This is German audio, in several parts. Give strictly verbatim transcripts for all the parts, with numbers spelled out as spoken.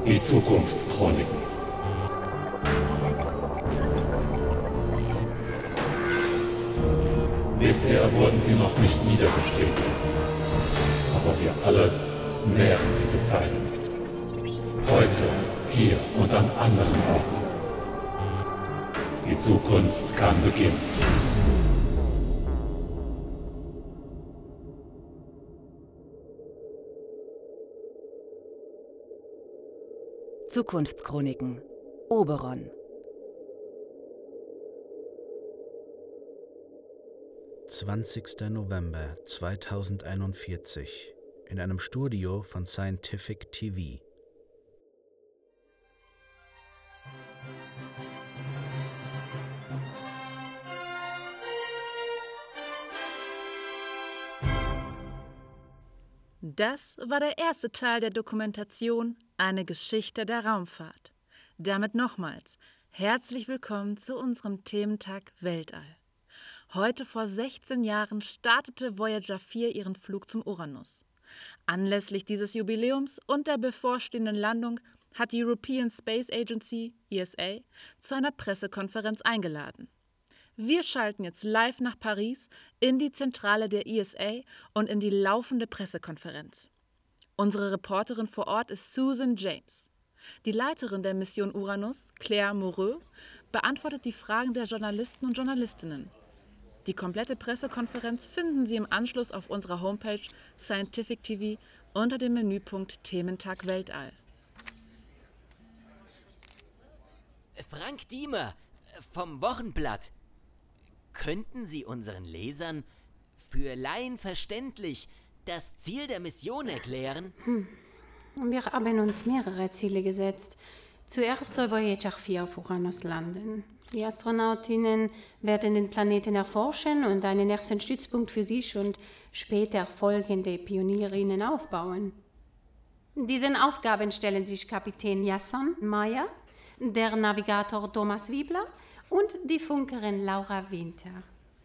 Die Zukunftschroniken. Bisher wurden sie noch nicht niedergeschrieben. Aber wir alle nähren diese Zeiten. Heute, hier und an anderen Orten. Die Zukunft kann beginnen. Zukunftschroniken. Oberon. zwanzigster November zweitausendeinundvierzig in einem Studio von Scientific T V. Das war der erste Teil der Dokumentation Eine Geschichte der Raumfahrt. Damit nochmals herzlich willkommen zu unserem Thementag Weltall. Heute vor sechzehn Jahren startete Voyager vier ihren Flug zum Uranus. Anlässlich dieses Jubiläums und der bevorstehenden Landung hat die European Space Agency, E S A, zu einer Pressekonferenz eingeladen. Wir schalten jetzt live nach Paris in die Zentrale der E S A und in die laufende Pressekonferenz. Unsere Reporterin vor Ort ist Susan James. Die Leiterin der Mission Uranus, Claire Moreau, beantwortet die Fragen der Journalisten und Journalistinnen. Die komplette Pressekonferenz finden Sie im Anschluss auf unserer Homepage Scientific T V unter dem Menüpunkt Thementag Weltall. Frank Diemer vom Wochenblatt. Könnten Sie unseren Lesern für Laien verständlich das Ziel der Mission erklären? Hm. Wir haben uns mehrere Ziele gesetzt. Zuerst soll Voyager vier auf Uranus landen. Die Astronautinnen werden den Planeten erforschen und einen ersten Stützpunkt für sich und später folgende Pionierinnen aufbauen. Diesen Aufgaben stellen sich Kapitän Jason Meyer, der Navigator Thomas Wiebler und die Funkerin Laura Winter.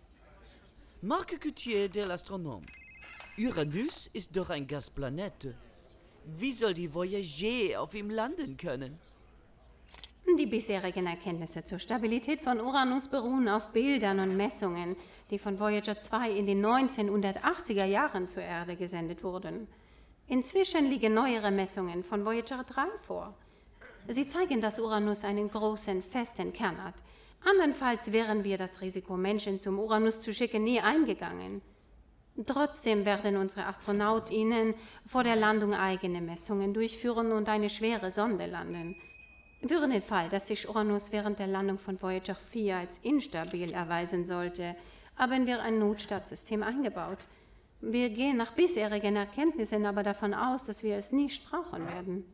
Marc Coutier, der Astronom. Uranus ist doch ein Gasplanet. Wie soll die Voyager auf ihm landen können? Die bisherigen Erkenntnisse zur Stabilität von Uranus beruhen auf Bildern und Messungen, die von Voyager zwei in den neunzehnhundertachtziger Jahren zur Erde gesendet wurden. Inzwischen liegen neuere Messungen von Voyager drei vor. Sie zeigen, dass Uranus einen großen, festen Kern hat. Andernfalls wären wir das Risiko, Menschen zum Uranus zu schicken, nie eingegangen. Trotzdem werden unsere AstronautInnen vor der Landung eigene Messungen durchführen und eine schwere Sonde landen. Für den Fall, dass sich Uranus während der Landung von Voyager vier als instabil erweisen sollte, haben wir ein Notstartsystem eingebaut. Wir gehen nach bisherigen Erkenntnissen aber davon aus, dass wir es nicht brauchen werden.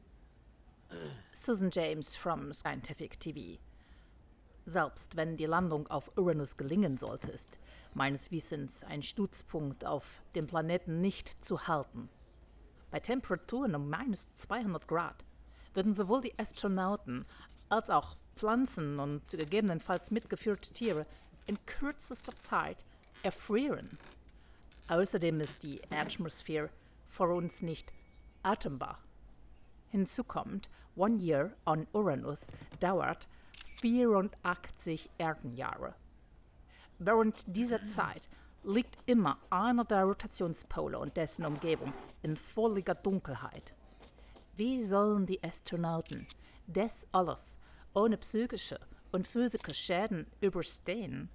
Susan James from Scientific T V. Selbst wenn die Landung auf Uranus gelingen sollte, ist meines Wissens ein Stützpunkt auf dem Planeten nicht zu halten. Bei Temperaturen um minus zweihundert Grad würden sowohl die Astronauten als auch Pflanzen und gegebenenfalls mitgeführte Tiere in kürzester Zeit erfrieren. Außerdem ist die Atmosphäre vor uns nicht atembar. Hinzu kommt, One Year on Uranus dauert vierundachtzig Erdenjahre. Während dieser Zeit liegt immer einer der Rotationspole und dessen Umgebung in völliger Dunkelheit. Wie sollen die Astronauten das alles ohne psychische und physische Schäden überstehen?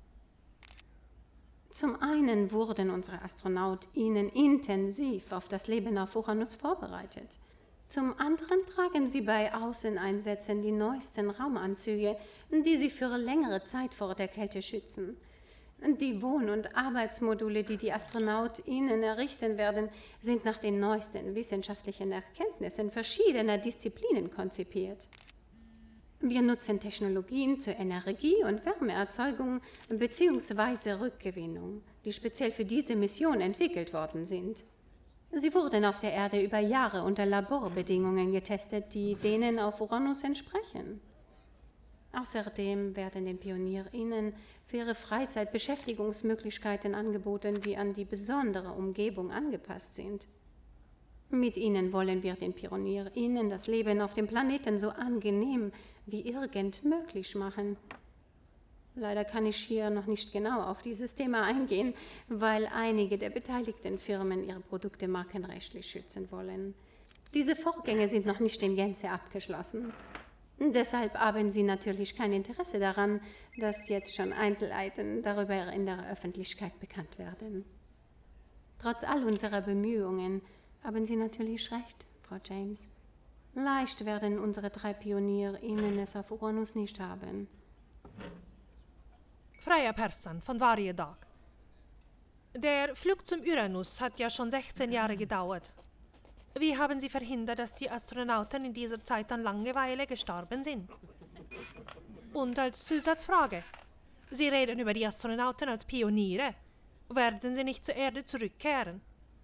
Zum einen wurden unsere AstronautInnen intensiv auf das Leben auf Uranus vorbereitet. Zum anderen tragen sie bei Außeneinsätzen die neuesten Raumanzüge, die sie für längere Zeit vor der Kälte schützen. Die Wohn- und Arbeitsmodule, die die AstronautInnen errichten werden, sind nach den neuesten wissenschaftlichen Erkenntnissen verschiedener Disziplinen konzipiert. Wir nutzen Technologien zur Energie- und Wärmeerzeugung bzw. Rückgewinnung, die speziell für diese Mission entwickelt worden sind. Sie wurden auf der Erde über Jahre unter Laborbedingungen getestet, die denen auf Uranus entsprechen. Außerdem werden den PionierInnen für ihre Freizeit Beschäftigungsmöglichkeiten angeboten, die an die besondere Umgebung angepasst sind. Mit ihnen wollen wir den PionierInnen das Leben auf dem Planeten so angenehm wie irgend möglich machen. Leider kann ich hier noch nicht genau auf dieses Thema eingehen, weil einige der beteiligten Firmen ihre Produkte markenrechtlich schützen wollen. Diese Vorgänge sind noch nicht in Gänze abgeschlossen. Deshalb haben sie natürlich kein Interesse daran, dass jetzt schon Einzelheiten darüber in der Öffentlichkeit bekannt werden. Trotz all unserer Bemühungen haben Sie natürlich recht, Frau James. Leicht werden unsere drei PionierInnen es auf Uranus nicht haben. Freya Persson von Varje Dag. Der Flug zum Uranus hat ja schon sechzehn Jahre gedauert. Wie haben Sie verhindert, dass die Astronauten in dieser Zeit an Langeweile gestorben sind? Und als Zusatzfrage, Sie reden über die Astronauten als Pioniere. Werden sie nicht zur Erde zurückkehren?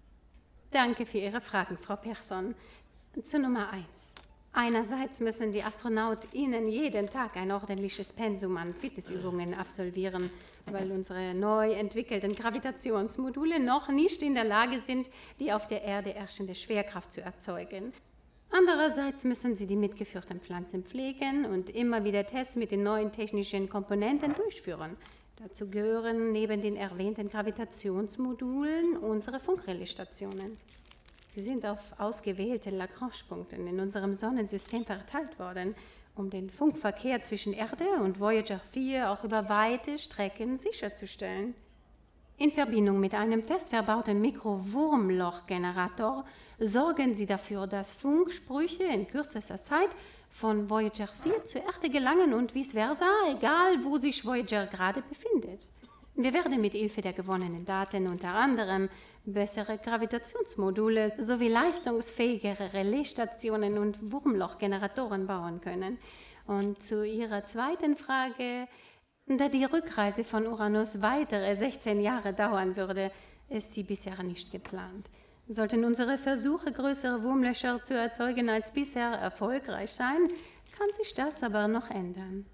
Danke für Ihre Fragen, Frau Persson. Zu Nummer eins. Einerseits müssen die AstronautInnen jeden Tag ein ordentliches Pensum an Fitnessübungen absolvieren, weil unsere neu entwickelten Gravitationsmodule noch nicht in der Lage sind, die auf der Erde herrschende Schwerkraft zu erzeugen. Andererseits müssen sie die mitgeführten Pflanzen pflegen und immer wieder Tests mit den neuen technischen Komponenten durchführen. Dazu gehören neben den erwähnten Gravitationsmodulen unsere Funkrelais-Stationen. Sie sind auf ausgewählte Lagrange-Punkten in unserem Sonnensystem verteilt worden, um den Funkverkehr zwischen Erde und Voyager vier auch über weite Strecken sicherzustellen. In Verbindung mit einem fest verbauten Mikrowurmloch-Generator sorgen sie dafür, dass Funksprüche in kürzester Zeit von Voyager vier zur Erde gelangen und vice versa, egal wo sich Voyager gerade befindet. Wir werden mit Hilfe der gewonnenen Daten unter anderem bessere Gravitationsmodule sowie leistungsfähigere Relaisstationen und Wurmlochgeneratoren bauen können. Und zu Ihrer zweiten Frage, da die Rückreise von Uranus weitere sechzehn Jahre dauern würde, ist sie bisher nicht geplant. Sollten unsere Versuche, größere Wurmlöcher zu erzeugen als bisher erfolgreich sein, kann sich das aber noch ändern.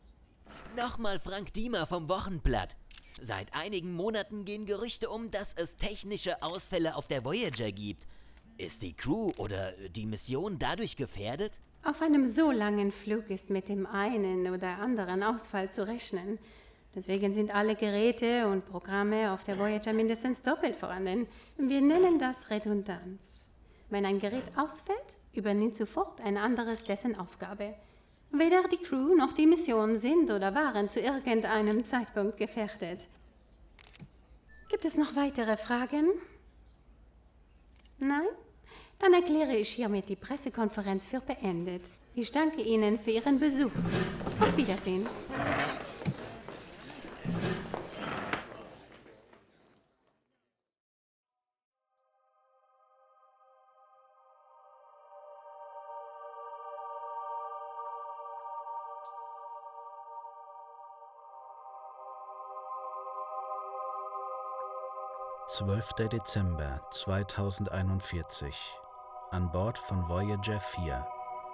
Nochmal Frank Diemer vom Wochenblatt. Seit einigen Monaten gehen Gerüchte um, dass es technische Ausfälle auf der Voyager gibt. Ist die Crew oder die Mission dadurch gefährdet? Auf einem so langen Flug ist mit dem einen oder anderen Ausfall zu rechnen. Deswegen sind alle Geräte und Programme auf der Voyager mindestens doppelt vorhanden. Wir nennen das Redundanz. Wenn ein Gerät ausfällt, übernimmt sofort ein anderes dessen Aufgabe. Weder die Crew noch die Mission sind oder waren zu irgendeinem Zeitpunkt gefährdet. Gibt es noch weitere Fragen? Nein? Dann erkläre ich hiermit die Pressekonferenz für beendet. Ich danke Ihnen für Ihren Besuch. Auf Wiedersehen. zwölfter Dezember zweitausendeinundvierzig. An Bord von Voyager vier.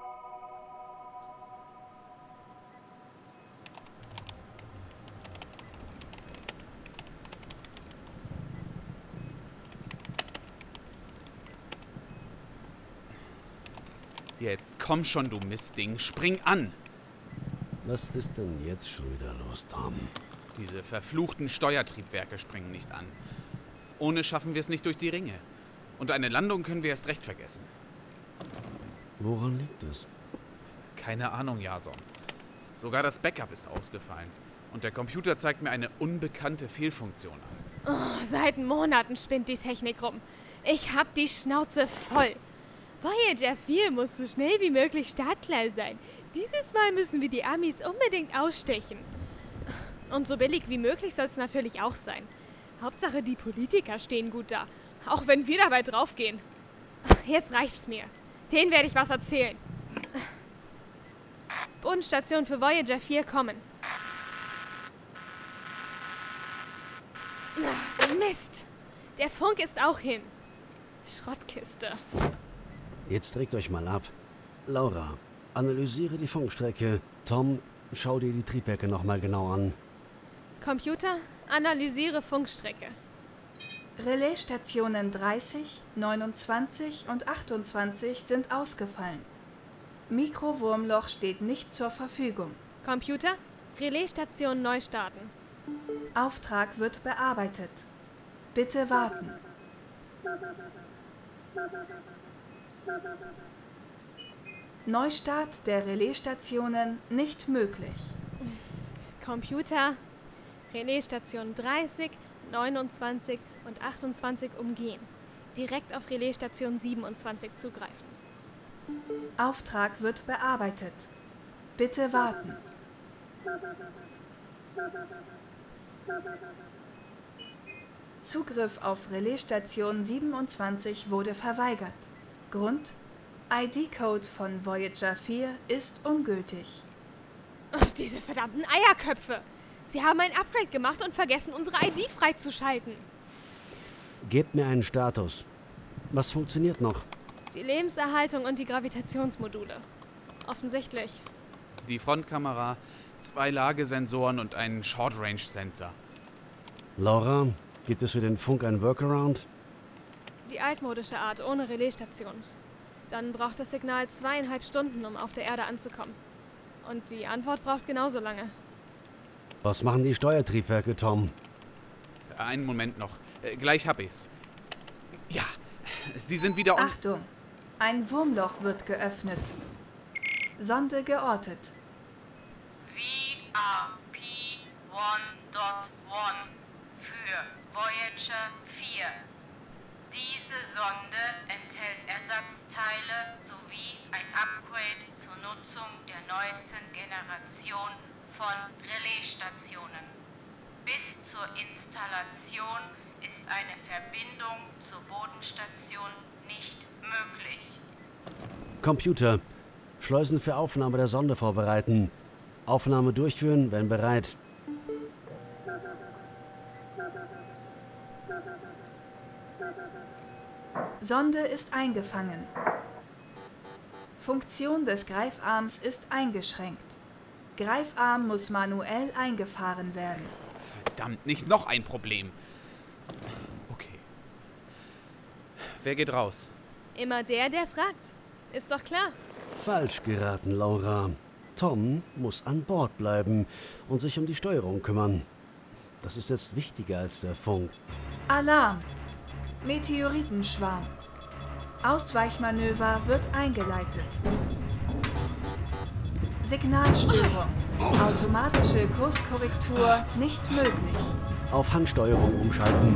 Jetzt komm schon, du Mistding, spring an! Was ist denn jetzt schon wieder los, Tom? Diese verfluchten Steuertriebwerke springen nicht an. Ohne schaffen wir es nicht durch die Ringe. Und eine Landung können wir erst recht vergessen. Woran liegt es? Keine Ahnung, Jason. Sogar das Backup ist ausgefallen. Und der Computer zeigt mir eine unbekannte Fehlfunktion an. Oh, seit Monaten spinnt die Technik rum. Ich hab die Schnauze voll. Voyager vier muss so schnell wie möglich startklar sein. Dieses Mal müssen wir die Amis unbedingt ausstechen. Und so billig wie möglich soll es natürlich auch sein. Hauptsache, die Politiker stehen gut da. Auch wenn wir dabei draufgehen. Jetzt reicht's mir. Denen werde ich was erzählen. Bodenstation für Voyager vier kommen. Mist. Der Funk ist auch hin. Schrottkiste. Jetzt trägt euch mal ab. Laura, analysiere die Funkstrecke. Tom, schau dir die Triebwerke nochmal genau an. Computer, analysiere Funkstrecke. Relaisstationen dreißig, neunundzwanzig und achtundzwanzig sind ausgefallen. Mikrowurmloch steht nicht zur Verfügung. Computer, Relaisstation neu starten. Auftrag wird bearbeitet. Bitte warten. Neustart der Relaisstationen nicht möglich. Computer, Relaisstation dreißig, neunundzwanzig und achtundzwanzig umgehen. Direkt auf Relaisstation siebenundzwanzig zugreifen. Auftrag wird bearbeitet. Bitte warten. Zugriff auf Relaisstation siebenundzwanzig wurde verweigert. Grund: I D-Code von Voyager vier ist ungültig. Ach, diese verdammten Eierköpfe! Sie haben ein Upgrade gemacht und vergessen, unsere I D freizuschalten. Gebt mir einen Status. Was funktioniert noch? Die Lebenserhaltung und die Gravitationsmodule. Offensichtlich. Die Frontkamera, zwei Lagesensoren und einen Short-Range-Sensor. Laura, gibt es für den Funk ein Workaround? Die altmodische Art ohne Relaisstation. Dann braucht das Signal zweieinhalb Stunden, um auf der Erde anzukommen. Und die Antwort braucht genauso lange. Was machen die Steuertriebwerke, Tom? Einen Moment noch. Äh, gleich hab ich's. Ja, sie sind wieder on... Achtung! Ein Wurmloch wird geöffnet. Sonde geortet. V R P eins Punkt eins für Voyager vier. Diese Sonde enthält Ersatzteile sowie ein Upgrade zur Nutzung der neuesten Generation von Relaisstationen. Bis zur Installation ist eine Verbindung zur Bodenstation nicht möglich. Computer, Schleusen für Aufnahme der Sonde vorbereiten. Aufnahme durchführen, wenn bereit. Sonde ist eingefangen. Funktion des Greifarms ist eingeschränkt. Greifarm muss manuell eingefahren werden. Verdammt, nicht noch ein Problem. Okay. Wer geht raus? Immer der, der fragt. Ist doch klar. Falsch geraten, Laura. Tom muss an Bord bleiben und sich um die Steuerung kümmern. Das ist jetzt wichtiger als der Funk. Alarm! Meteoritenschwarm. Ausweichmanöver wird eingeleitet. Signalstörung. Automatische Kurskorrektur nicht möglich. Auf Handsteuerung umschalten.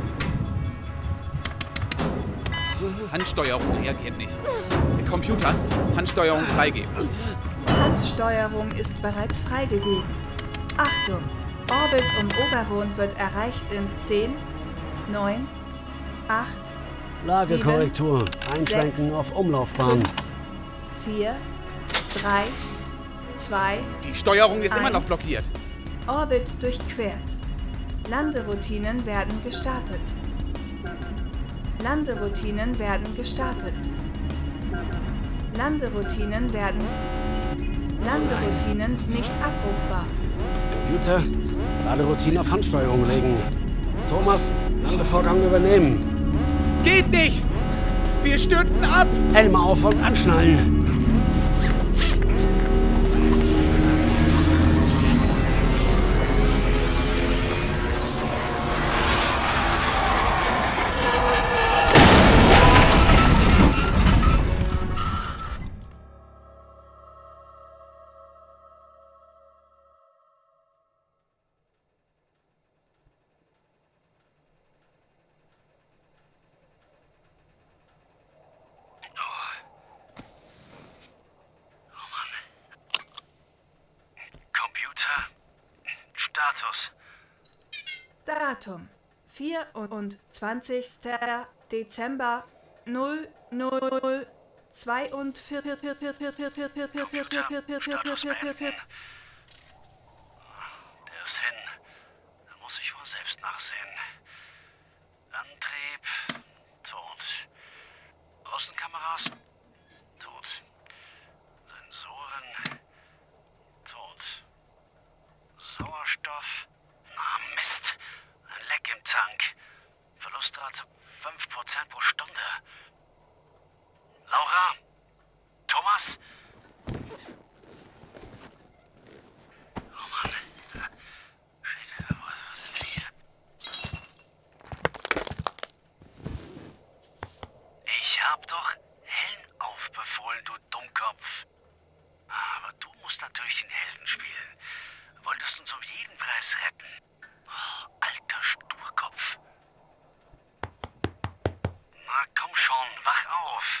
Handsteuerung reagiert nicht. Computer, Handsteuerung freigeben. Handsteuerung ist bereits freigegeben. Achtung! Orbit um Oberon wird erreicht in zehn, neun, acht, Lagekorrektur. Einschränken auf Umlaufbahn. vier, drei, zwei. Die Steuerung ist eins. immer noch blockiert. Orbit durchquert. Landeroutinen werden gestartet. Landeroutinen werden gestartet. Landeroutinen werden... Landeroutinen nicht abrufbar. Computer, Laderoutine auf Handsteuerung legen. Thomas, Landevorgang übernehmen. Geht nicht! Wir stürzen ab! Helme auf und anschnallen. Status. Datum. vierundzwanzigster Dezember null null zweiundvierzig. Der ist hin. Da muss ich wohl selbst nachsehen. Antrieb. Tot. Außenkameras. Tot. Sensoren. Tot. Sauerstoff. Ah, Mist. Ein Leck im Tank. Verlustrate fünf Prozent pro Stunde. Laura? Thomas? Oh Mann. Shit, was ist denn hier? Ich hab doch Helm aufbefohlen, du Dummkopf. Aber du musst natürlich den Helden spielen. Wolltest uns um jeden Preis retten. Oh, alter Sturkopf. Na komm schon, wach auf.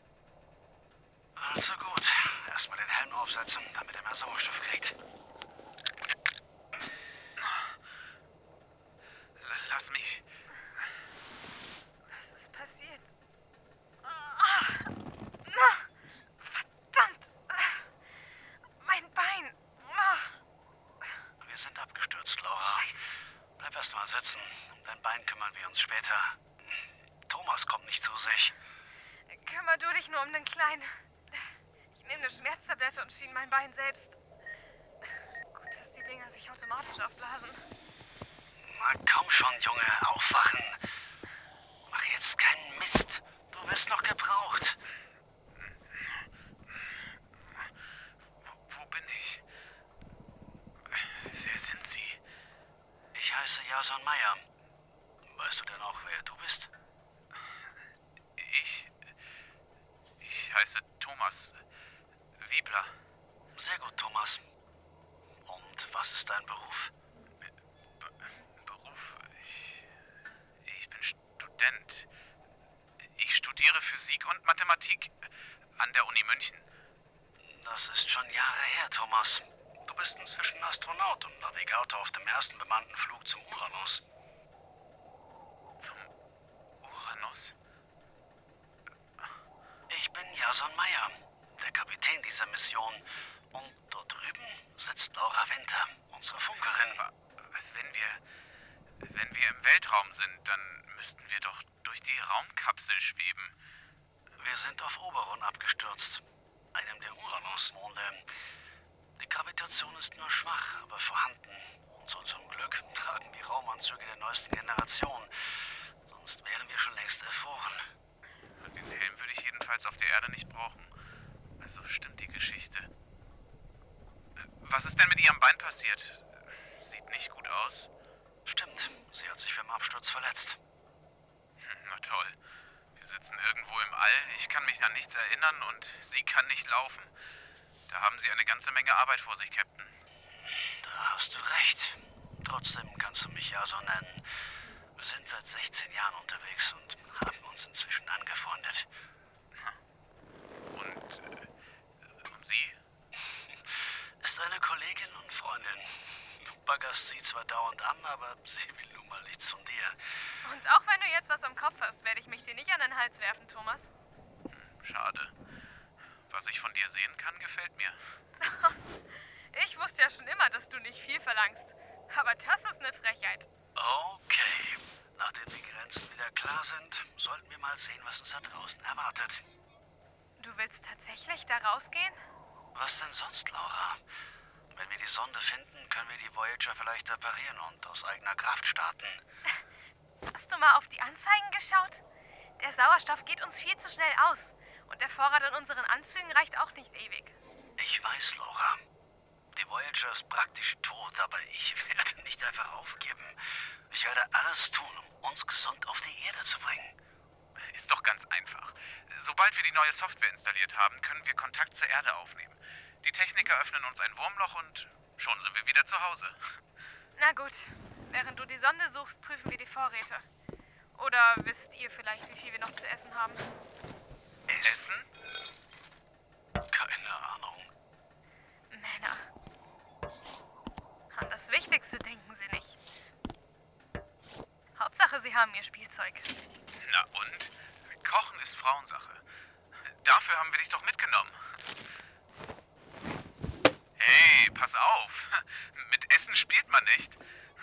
Also gut, erstmal den Helm aufsetzen, damit er mehr Sauerstoff kriegt. Lass mich. Was ist passiert? Ah, na, verdammt! Mein Bein! Ah. Wir sind abgestürzt, Laura. Bleib erst mal sitzen. Um dein Bein kümmern wir uns später. Thomas kommt nicht zu sich. Kümmer du dich nur um den Kleinen. Ich nehme eine Schmerztablette und schiene mein Bein selbst. Gut, dass die Dinger sich automatisch aufblasen. Na komm schon, Junge, aufwachen. Mach jetzt keinen Mist. Du wirst noch gebraucht. Wo, wo bin ich? Wer sind Sie? Ich heiße Jason Meyer. Weißt du denn auch, wer du bist? Ich... Ich heiße Thomas Wiebler. Sehr gut, Thomas. Und was ist dein Beruf? Be Beruf? Ich... Ich bin Student. Ich studiere Physik und Mathematik an der Uni München. Das ist schon Jahre her, Thomas. Du bist inzwischen Astronaut und Navigator auf dem ersten bemannten Flug zum Uranus. Zum Uranus? Ich bin Jason Meyer, der Kapitän dieser Mission. Und dort drüben sitzt Laura Winter, unsere Funkerin. Wenn wir... Wenn wir im Weltraum sind, dann müssten wir doch durch die Raumkapsel schweben. Wir sind auf Oberon abgestürzt, einem der Uranus-Monde. Die Gravitation ist nur schwach, aber vorhanden. Und zu unserem Glück tragen wir Raumanzüge der neuesten Generation. Sonst wären wir schon längst erfroren. Den Helm würde ich jedenfalls auf der Erde nicht brauchen. Also stimmt die Geschichte. Was ist denn mit Ihrem Bein passiert? Sieht nicht gut aus. Stimmt, sie hat sich beim Absturz verletzt. Na toll. Wir sitzen irgendwo im All, ich kann mich an nichts erinnern und sie kann nicht laufen. Da haben Sie eine ganze Menge Arbeit vor sich, Captain. Da hast du recht. Trotzdem kannst du mich ja so nennen. Wir sind seit sechzehn Jahren unterwegs und haben uns inzwischen angefreundet. Und, äh, und Sie? Ist eine Kollegin und Freundin. Du baggerst sie zwar dauernd an, aber sie will nun mal nichts von dir. Und auch wenn du jetzt was am Kopf hast, werde ich mich dir nicht an den Hals werfen, Thomas. Hm, schade. Was ich von dir sehen kann, gefällt mir. Ich wusste ja schon immer, dass du nicht viel verlangst. Aber das ist eine Frechheit. Okay. Nachdem die Grenzen wieder klar sind, sollten wir mal sehen, was uns da draußen erwartet. Du willst tatsächlich da rausgehen? Was denn sonst, Laura? Wenn wir die Sonde finden, können wir die Voyager vielleicht reparieren und aus eigener Kraft starten. Hast du mal auf die Anzeigen geschaut? Der Sauerstoff geht uns viel zu schnell aus. Und der Vorrat an unseren Anzügen reicht auch nicht ewig. Ich weiß, Laura. Die Voyager ist praktisch tot, aber ich werde nicht einfach aufgeben. Ich werde alles tun, um uns gesund auf die Erde zu bringen. Ist doch ganz einfach. Sobald wir die neue Software installiert haben, können wir Kontakt zur Erde aufnehmen. Die Techniker öffnen uns ein Wurmloch und schon sind wir wieder zu Hause. Na gut. Während du die Sonde suchst, prüfen wir die Vorräte. Oder wisst ihr vielleicht, wie viel wir noch zu essen haben? Essen? Keine Ahnung. Männer. An das Wichtigste denken sie nicht. Hauptsache, sie haben ihr Spielzeug. Na und? Kochen ist Frauensache. Dafür haben wir dich doch mitgenommen. Hey, pass auf. Mit Essen spielt man nicht.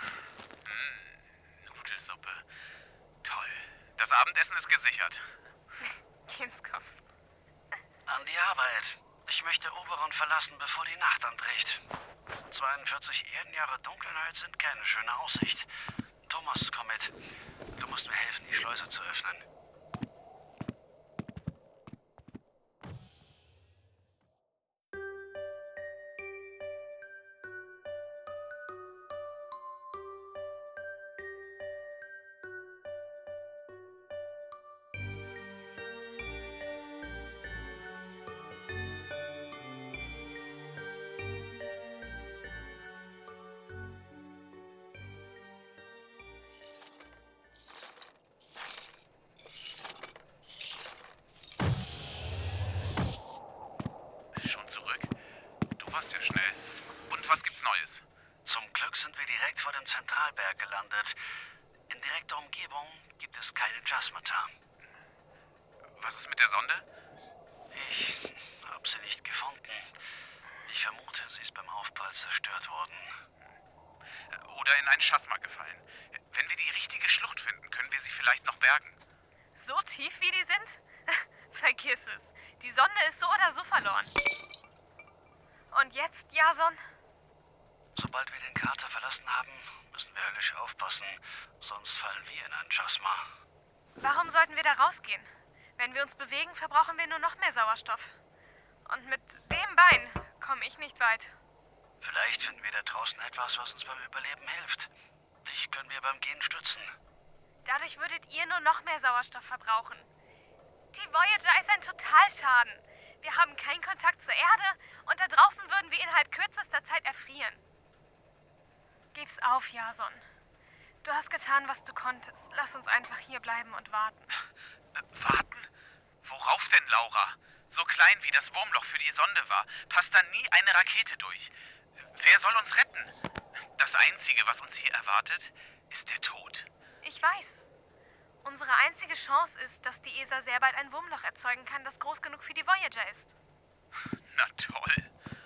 Hm, Nudelsuppe. Toll. Das Abendessen ist gesichert. Kindskopf. An die Arbeit. Ich möchte Oberon verlassen, bevor die Nacht anbricht. zweiundvierzig Erdenjahre Dunkelheit sind keine schöne Aussicht. Thomas, komm mit. Du musst mir helfen, die Schleuse zu öffnen. Zum Glück sind wir direkt vor dem Zentralberg gelandet. In direkter Umgebung gibt es keine Jasmata. Was ist mit der Sonde? Ich habe sie nicht gefunden. Ich vermute, sie ist beim Aufprall zerstört worden. Oder in ein Chasma gefallen. Wenn wir die richtige Schlucht finden, können wir sie vielleicht noch bergen. So tief wie die sind? Vergiss es. Die Sonde ist so oder so verloren. Und jetzt, Jason? Sobald wir den Krater verlassen haben, müssen wir höllisch aufpassen. Sonst fallen wir in ein Chasma. Warum sollten wir da rausgehen? Wenn wir uns bewegen, verbrauchen wir nur noch mehr Sauerstoff. Und mit dem Bein komme ich nicht weit. Vielleicht finden wir da draußen etwas, was uns beim Überleben hilft. Dich können wir beim Gehen stützen. Dadurch würdet ihr nur noch mehr Sauerstoff verbrauchen. Die Voyager ist ein Totalschaden. Wir haben keinen Kontakt zur Erde und da draußen würden wir innerhalb kürzester Zeit erfrieren. Gib's auf, Jason. Du hast getan, was du konntest. Lass uns einfach hier bleiben und warten. Äh, warten? Worauf denn, Laura? So klein wie das Wurmloch für die Sonde war, passt da nie eine Rakete durch. Wer soll uns retten? Das Einzige, was uns hier erwartet, ist der Tod. Ich weiß. Unsere einzige Chance ist, dass die E S A sehr bald ein Wurmloch erzeugen kann, das groß genug für die Voyager ist. Na toll.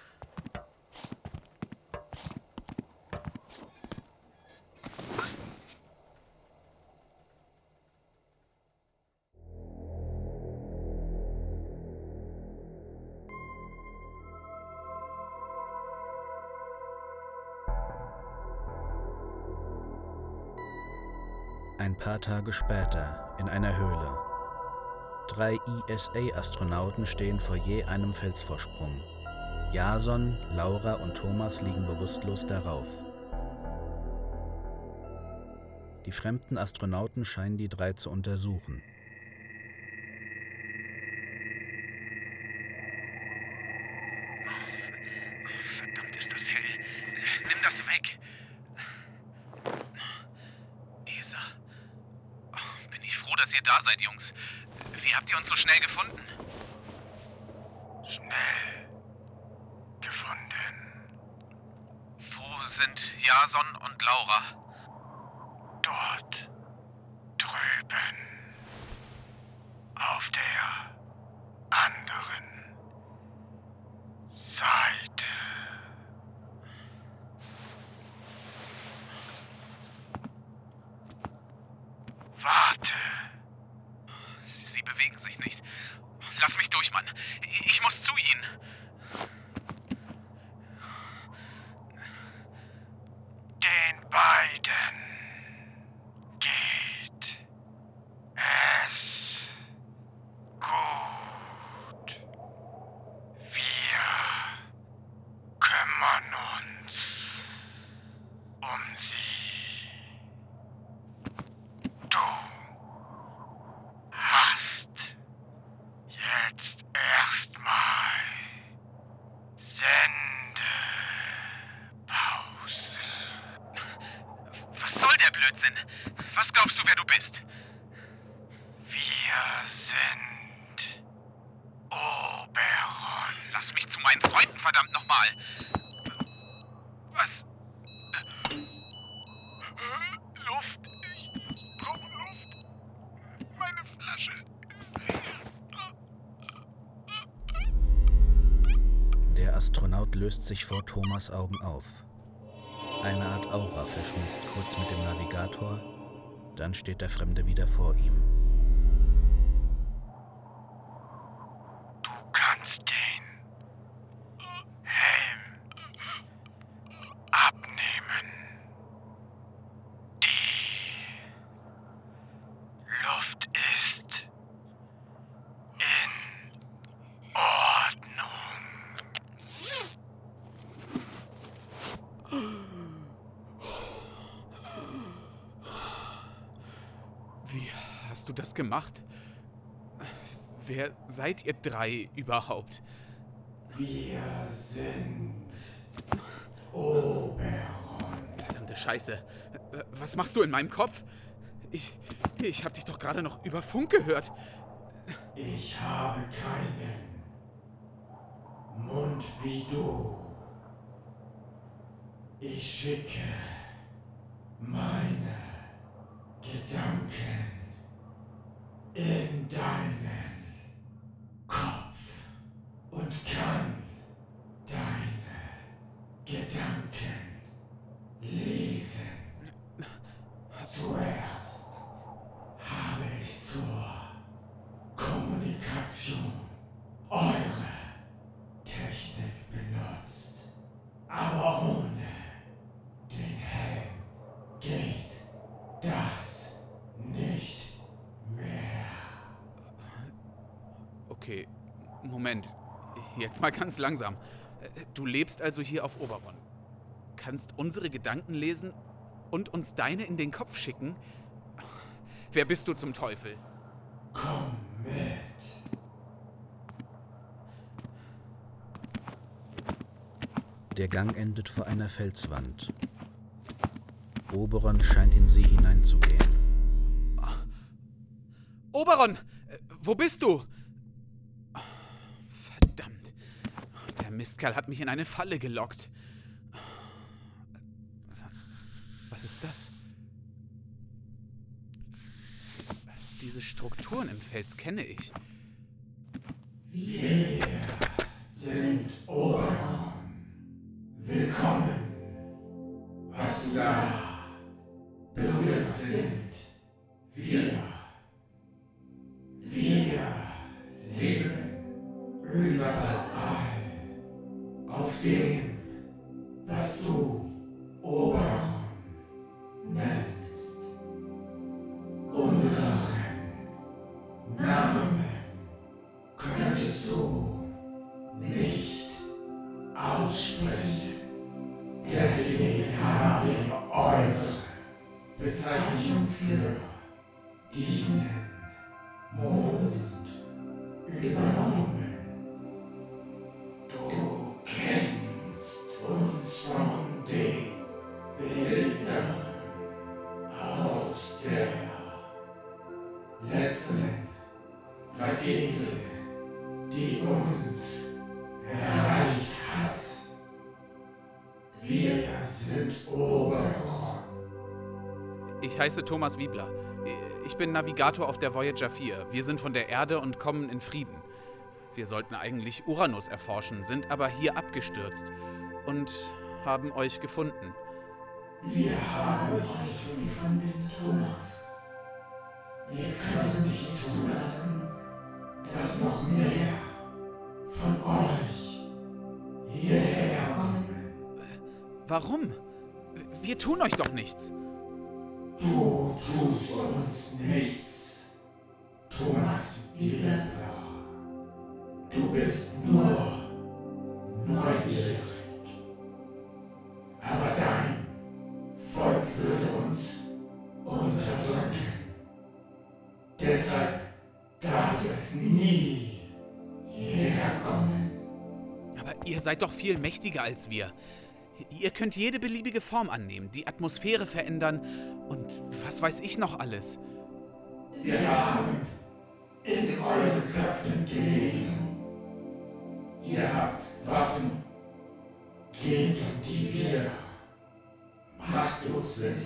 Ein paar Tage später, in einer Höhle. Drei I S A-Astronauten stehen vor je einem Felsvorsprung. Jason, Laura und Thomas liegen bewusstlos darauf. Die fremden Astronauten scheinen die drei zu untersuchen. Verdammt, ist das hell. Nimm das weg. E S A. Oh, bin ich froh, dass ihr da seid, Jungs. Wie habt ihr uns so schnell gefunden? Schnell gefunden. Wo sind Jason und Laura? Dort drüben. Auf der anderen Seite. Warte. Sie bewegen sich nicht. Lass mich durch, Mann. Ich muss zu ihnen. Den beiden geht es gut. Wir kümmern uns um sie. Du hast jetzt erstmal Sendepause. Was soll der Blödsinn? Was glaubst du, wer du bist? Wir sind Oberon. Lass mich zu meinen Freunden, verdammt nochmal. Was? Luft. Ich brauche Luft. Meine Flasche ist leer. Der Astronaut löst sich vor Thomas' Augen auf. Eine Art Aura verschmilzt kurz mit dem Navigator, dann steht der Fremde wieder vor ihm. Du kannst den Helm abnehmen. Die Wie hast du das gemacht? Wer seid ihr drei überhaupt? Wir sind Oberon. Verdammte Scheiße. Was machst du in meinem Kopf? Ich, ich hab dich doch gerade noch über Funk gehört. Ich habe keinen Mund wie du. Ich schicke meine Gedanken in deinen Kopf und kann deine Gedanken lesen. Zuerst habe ich zur Kommunikation eure Technik benutzt, aber ohne den Helm geht das nicht mehr. Okay, Moment. Jetzt mal ganz langsam. Du lebst also hier auf Oberon. Kannst unsere Gedanken lesen und uns deine in den Kopf schicken? Wer bist du zum Teufel? Komm mit. Der Gang endet vor einer Felswand. Oberon scheint in sie hineinzugehen. Oberon! Wo bist du? Verdammt. Der Mistkerl hat mich in eine Falle gelockt. Was ist das? Diese Strukturen im Fels kenne ich. Wir sind Oberon. Willkommen. Was du da berührst, sind wir. Wir leben überall auf dem, was du Oberon nennst. Unseren Namen könntest du nicht aussprechen. Deswegen haben wir eure Bezeichnung für diesen Mond übernommen. Du kennst uns von den Bildern aus der letzten Rakete, die uns erreicht hat. Wir sind Oberon. Ich heiße Thomas Wiebler. Ich bin Navigator auf der Voyager vier. Wir sind von der Erde und kommen in Frieden. Wir sollten eigentlich Uranus erforschen, sind aber hier abgestürzt und haben euch gefunden. Wir haben euch gefunden, Thomas. Wir können nicht zulassen, dass noch mehr von euch hierher kommen. Warum? Wir tun euch doch nichts. Du tust uns nichts, Thomas Wiebler. Du bist nur neugierig. Aber dein Volk würde uns unterdrücken. Deshalb darf es nie hierher kommen. Aber ihr seid doch viel mächtiger als wir. Ihr könnt jede beliebige Form annehmen, die Atmosphäre verändern und was weiß ich noch alles. Wir haben in euren Köpfen gelesen. Ihr habt Waffen, gegen die wir machtlos sind.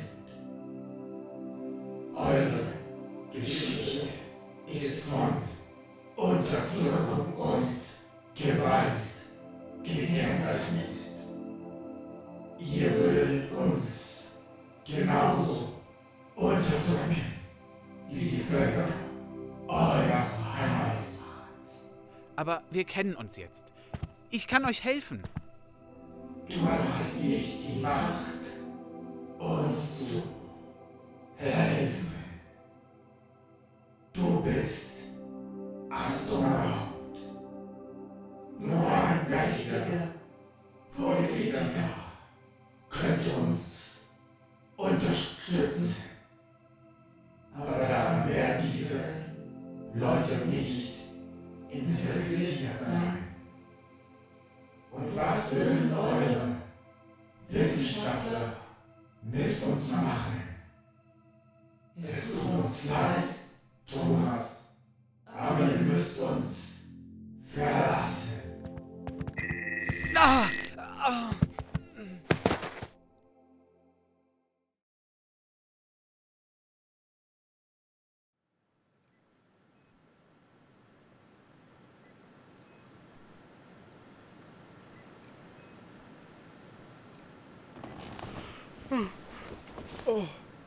Eure Geschichte ist von Unterdrückung und Gewalt gekennzeichnet. Ihr würdet uns genauso unterdrücken wie die Völker eurer Heimat. Aber wir kennen uns jetzt. Ich kann euch helfen. Du hast nicht die Macht, uns zu helfen. Du bist Astronaut. Nur ein mächtiger Politiker könnte uns unterstützen. Aber daran Leute nicht interessiert sein. Und was würden eure Wissenschaftler mit uns machen? Es tut uns leid, Thomas, aber ihr müsst uns verlassen. Ah! Ah! Oh.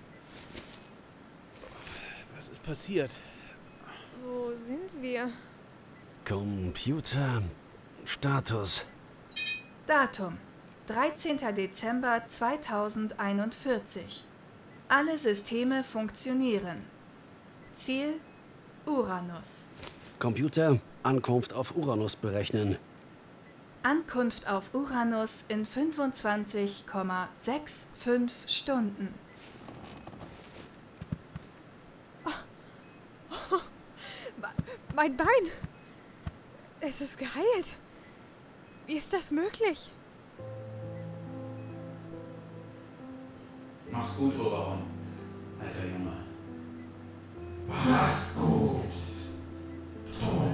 Was ist passiert? Wo sind wir? Computer. Status. Datum: dreizehnter Dezember zweitausendeinundvierzig. Alle Systeme funktionieren. Ziel: Uranus. Computer, Ankunft auf Uranus berechnen. Ankunft auf Uranus in fünfundzwanzig Komma fünfundsiebzig Stunden. Oh, mein Bein! Es ist geheilt. Wie ist das möglich? Mach's gut, Oberon, alter Junge. Mach's gut, Thomas.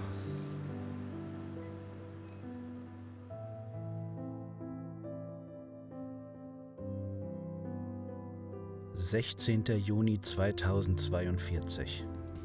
sechzehnter Juni zweitausendzweiundvierzig.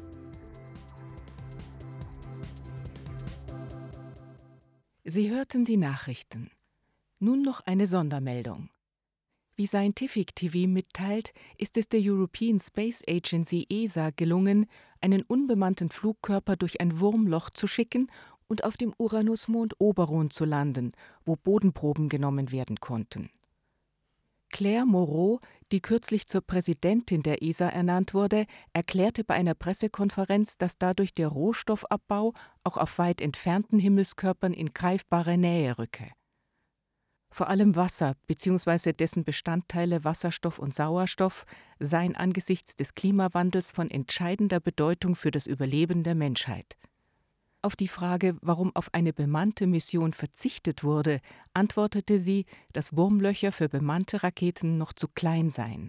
Sie hörten die Nachrichten. Nun noch eine Sondermeldung. Wie Scientific T V mitteilt, ist es der European Space Agency E S A gelungen, einen unbemannten Flugkörper durch ein Wurmloch zu schicken und auf dem Uranusmond Oberon zu landen, wo Bodenproben genommen werden konnten. Claire Moreau, die kürzlich zur Präsidentin der E S A ernannt wurde, erklärte bei einer Pressekonferenz, dass dadurch der Rohstoffabbau auch auf weit entfernten Himmelskörpern in greifbare Nähe rücke. Vor allem Wasser bzw. dessen Bestandteile Wasserstoff und Sauerstoff seien angesichts des Klimawandels von entscheidender Bedeutung für das Überleben der Menschheit. Auf die Frage, warum auf eine bemannte Mission verzichtet wurde, antwortete sie, dass Wurmlöcher für bemannte Raketen noch zu klein seien.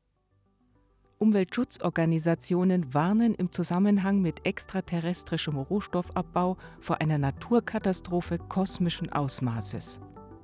Umweltschutzorganisationen warnen im Zusammenhang mit extraterrestrischem Rohstoffabbau vor einer Naturkatastrophe kosmischen Ausmaßes.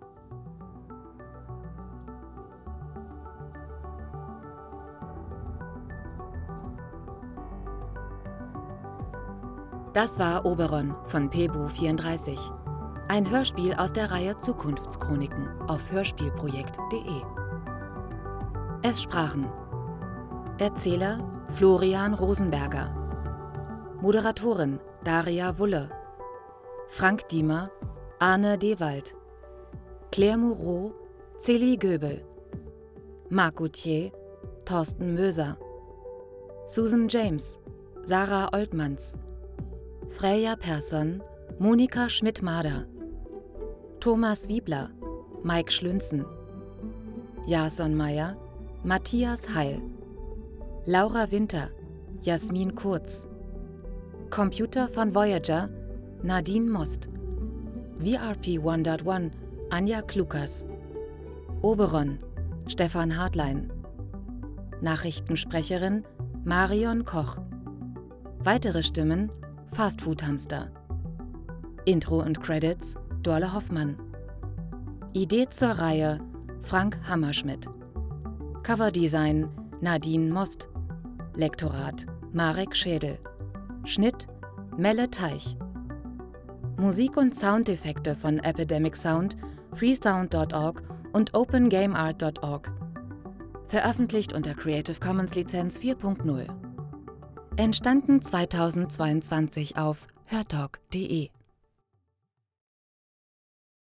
Das war Oberon von Pebu vierunddreißig. Ein Hörspiel aus der Reihe Zukunftschroniken auf hörspielprojekt punkt de. Es sprachen Erzähler Florian Rosenberger, Moderatorin Daria Wulle, Frank Diemer, Arne Dewald, Claire Moreau, Célie Göbel, Marc Gauthier, Thorsten Möser, Susan James, Sarah Oltmanns, Freya Persson, Monika Schmidt-Mader, Thomas Wiebler, Mike Schlünzen, Jason Meyer, Matthias Heil, Laura Winter, Jasmin Kurz, Computer von Voyager, Nadine Most, V R P eins Punkt eins, Anja Klukas, Oberon, Stefan Hartlein, Nachrichtensprecherin Marion Koch, weitere Stimmen Fastfood-Hamster. Intro und Credits Dorle Hoffmann. Idee zur Reihe Frank Hammerschmidt. Coverdesign Nadine Most. Lektorat Marek Schädel. Schnitt Melle Teich. Musik und Soundeffekte von Epidemic Sound, freesound Punkt org und open game art Punkt org. Veröffentlicht unter Creative Commons Lizenz vier Punkt null. Entstanden zweitausendzweiundzwanzig auf hörtalk Punkt de.